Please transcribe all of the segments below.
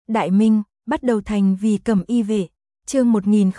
Đại Minh, bắt đầu thành vì Cẩm Y vệ. Chương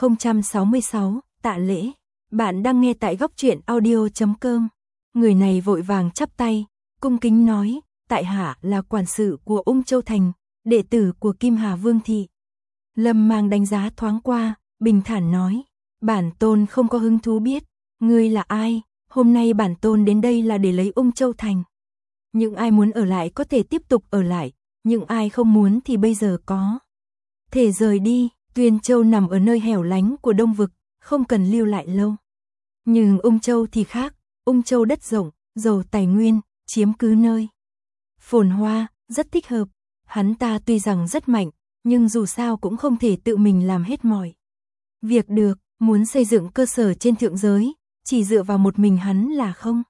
1066, tạ lễ. Bạn đang nghe tại góc truyện audio.com. Người này vội vàng chắp tay, cung kính nói, tại hạ là quản sự của Ung Châu Thành, đệ tử của Kim Hà Vương thị. Lâm Mang đánh giá thoáng qua, bình thản nói, bản tôn không có hứng thú biết, ngươi là ai, hôm nay bản tôn đến đây là để lấy Ung Châu Thành. Những ai muốn ở lại có thể tiếp tục ở lại, những ai không muốn thì bây giờ có thể rời đi. Tuyên Châu nằm ở nơi hẻo lánh của Đông Vực, không cần lưu lại lâu. Nhưng Ung Châu thì khác, Ung Châu đất rộng, giàu tài nguyên, chiếm cứ nơi phồn hoa, rất thích hợp. Hắn ta tuy rằng rất mạnh, nhưng dù sao cũng không thể tự mình làm hết mọi việc được, muốn xây dựng cơ sở trên thượng giới, chỉ dựa vào một mình hắn là không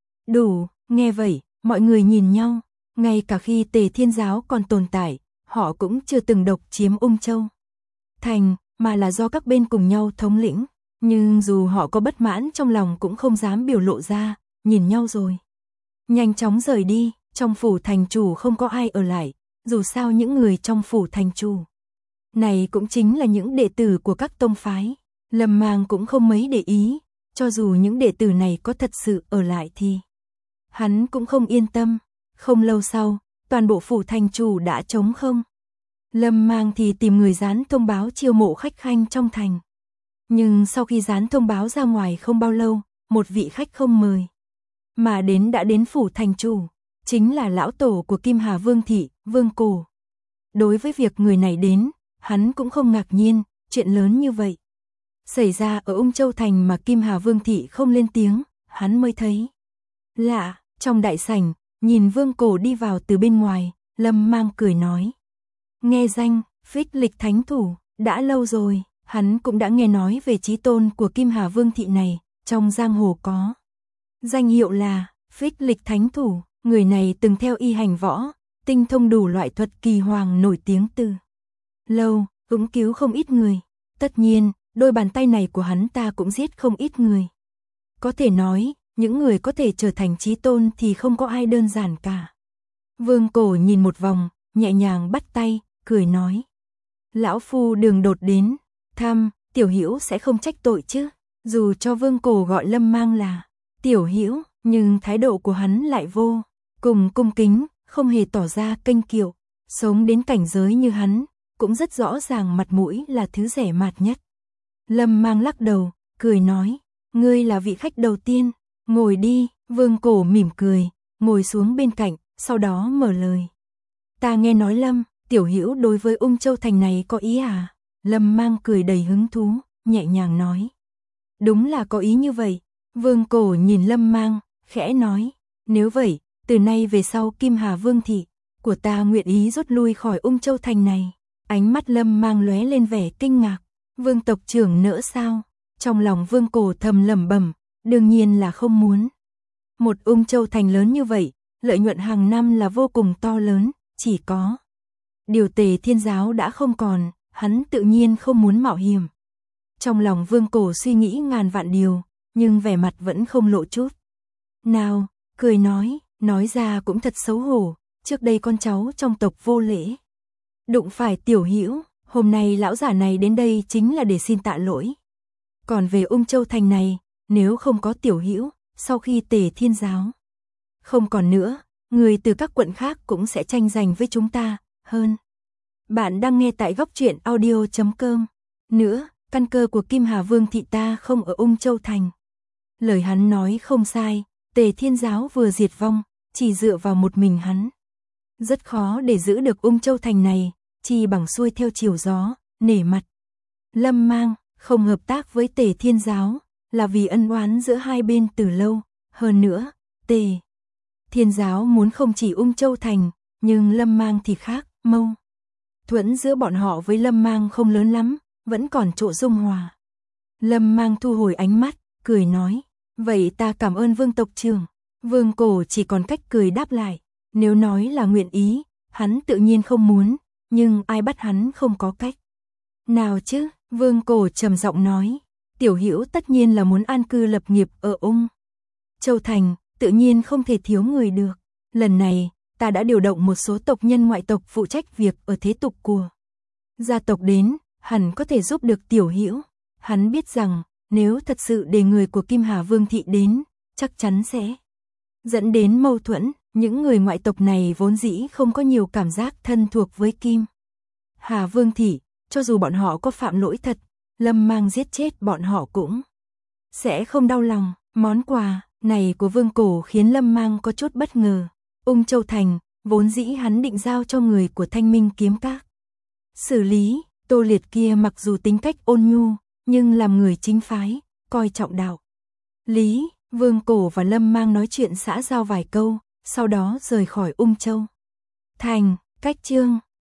đủ. Nghe vậy, mọi người nhìn nhau, ngay cả khi Tề Thiên Giáo còn tồn tại, họ cũng chưa từng độc chiếm Ung Châu Thành, mà là do các bên cùng nhau thống lĩnh. Nhưng dù họ có bất mãn trong lòng cũng không dám biểu lộ ra, nhìn nhau rồi nhanh chóng rời đi. Trong phủ thành chủ không có ai ở lại, dù sao những người trong phủ thành chủ này cũng chính là những đệ tử của các tông phái. Lâm Mang cũng không mấy để ý, cho dù những đệ tử này có thật sự ở lại thì hắn cũng không yên tâm. Không lâu sau, toàn bộ phủ thành chủ đã trống không. Lâm Mang thì tìm người dán thông báo chiêu mộ khách khanh trong thành. Nhưng sau khi dán thông báo ra ngoài không bao lâu, một vị khách không mời mà đến đã đến phủ thành chủ, chính là lão tổ của Kim Hà Vương thị, Vương Cổ. Đối với việc người này đến, hắn cũng không ngạc nhiên, chuyện lớn như vậy xảy ra ở Ung Châu Thành mà Kim Hà Vương thị không lên tiếng, hắn mới thấy lạ. Trong đại sảnh, nhìn Vương Cổ đi vào từ bên ngoài, Lâm Mang cười nói, nghe danh, Phích Lịch Thánh Thủ, đã lâu rồi, hắn cũng đã nghe nói về chí tôn của Kim Hà Vương thị này, trong giang hồ có danh hiệu là Phích Lịch Thánh Thủ. Người này từng theo y hành võ, tinh thông đủ loại thuật kỳ hoàng, nổi tiếng từ lâu, cũng cứu không ít người. Tất nhiên, đôi bàn tay này của hắn ta cũng giết không ít người. Có thể nói, những người có thể trở thành chí tôn thì không có ai đơn giản cả. Vương Cổ nhìn một vòng, nhẹ nhàng bắt tay, cười nói, lão phu đường đột đến thăm, tiểu hữu sẽ không trách tội chứ. Dù cho Vương Cổ gọi Lâm Mang là tiểu hữu, nhưng thái độ của hắn lại vô cùng cung kính, không hề tỏ ra kênh kiệu. Sống đến cảnh giới như hắn, cũng rất rõ ràng mặt mũi là thứ rẻ mạt nhất. Lâm Mang lắc đầu, cười nói, ngươi là vị khách đầu tiên, ngồi đi. Vương Cổ mỉm cười, ngồi xuống bên cạnh, sau đó mở lời, ta nghe nói Lâm tiểu hữu đối với Ung Châu Thành này có ý à? Lâm Mang cười đầy hứng thú, nhẹ nhàng nói, đúng là có ý như vậy. Vương Cổ nhìn Lâm Mang, khẽ nói, nếu vậy, từ nay về sau Kim Hà Vương thị của ta nguyện ý rút lui khỏi Ung Châu Thành này. Ánh mắt Lâm Mang lóe lên vẻ kinh ngạc, Vương tộc trưởng nỡ sao? Trong lòng Vương Cổ thầm lẩm bẩm, đương nhiên là không muốn. Một Ung Châu Thành lớn như vậy, lợi nhuận hàng năm là vô cùng to lớn, chỉ có điều Tề Thiên Giáo đã không còn, hắn tự nhiên không muốn mạo hiểm. Trong lòng Vương Cổ suy nghĩ ngàn vạn điều, nhưng vẻ mặt vẫn không lộ chút nào, cười nói ra cũng thật xấu hổ, trước đây con cháu trong tộc vô lễ đụng phải tiểu hữu, hôm nay lão giả này đến đây chính là để xin tạ lỗi. Còn về Ung Châu Thành này, nếu không có tiểu hữu, sau khi Tề Thiên Giáo không còn nữa, người từ các quận khác cũng sẽ tranh giành với chúng ta hơn. Bạn đang nghe tại góc truyện audio.com. Nữa, căn cơ của Kim Hà Vương thị ta không ở Ung Châu Thành. Lời hắn nói không sai, Tề Thiên Giáo vừa diệt vong, chỉ dựa vào một mình hắn rất khó để giữ được Ung Châu Thành này, chỉ bằng xuôi theo chiều gió, nể mặt. Lâm Mang không hợp tác với Tề Thiên Giáo là vì ân oán giữa hai bên từ lâu, hơn nữa, Tề Thiên Giáo muốn không chỉ Ung Châu Thành, nhưng Lâm Mang thì khác, mâu thuẫn giữa bọn họ với Lâm Mang không lớn lắm, vẫn còn chỗ dung hòa. Lâm Mang thu hồi ánh mắt, cười nói, vậy ta cảm ơn Vương tộc trưởng. Vương Cổ chỉ còn cách cười đáp lại, nếu nói là nguyện ý, hắn tự nhiên không muốn, nhưng ai bắt hắn không có cách nào chứ. Vương Cổ trầm giọng nói, tiểu hữu tất nhiên là muốn an cư lập nghiệp ở Ung Châu Thành, tự nhiên không thể thiếu người được. Lần này, ta đã điều động một số tộc nhân ngoại tộc phụ trách việc ở thế tục của gia tộc đến, hẳn có thể giúp được Tiểu Hữu. Hắn biết rằng, nếu thật sự để người của Kim Hà Vương thị đến, chắc chắn sẽ dẫn đến mâu thuẫn, những người ngoại tộc này vốn dĩ không có nhiều cảm giác thân thuộc với Kim Hà Vương thị, cho dù bọn họ có phạm lỗi thật, Lâm Mang giết chết bọn họ cũng sẽ không đau lòng. Món quà này của Vương Cổ khiến Lâm Mang có chút bất ngờ. Ung Châu Thành, vốn dĩ hắn định giao cho người của Thanh Minh Kiếm Các xử lý. Tô Liệt kia mặc dù tính cách ôn nhu, nhưng làm người chính phái, coi trọng đạo lý. Vương Cổ và Lâm Mang nói chuyện xã giao vài câu, sau đó rời khỏi Ung Châu Thành. Cách chương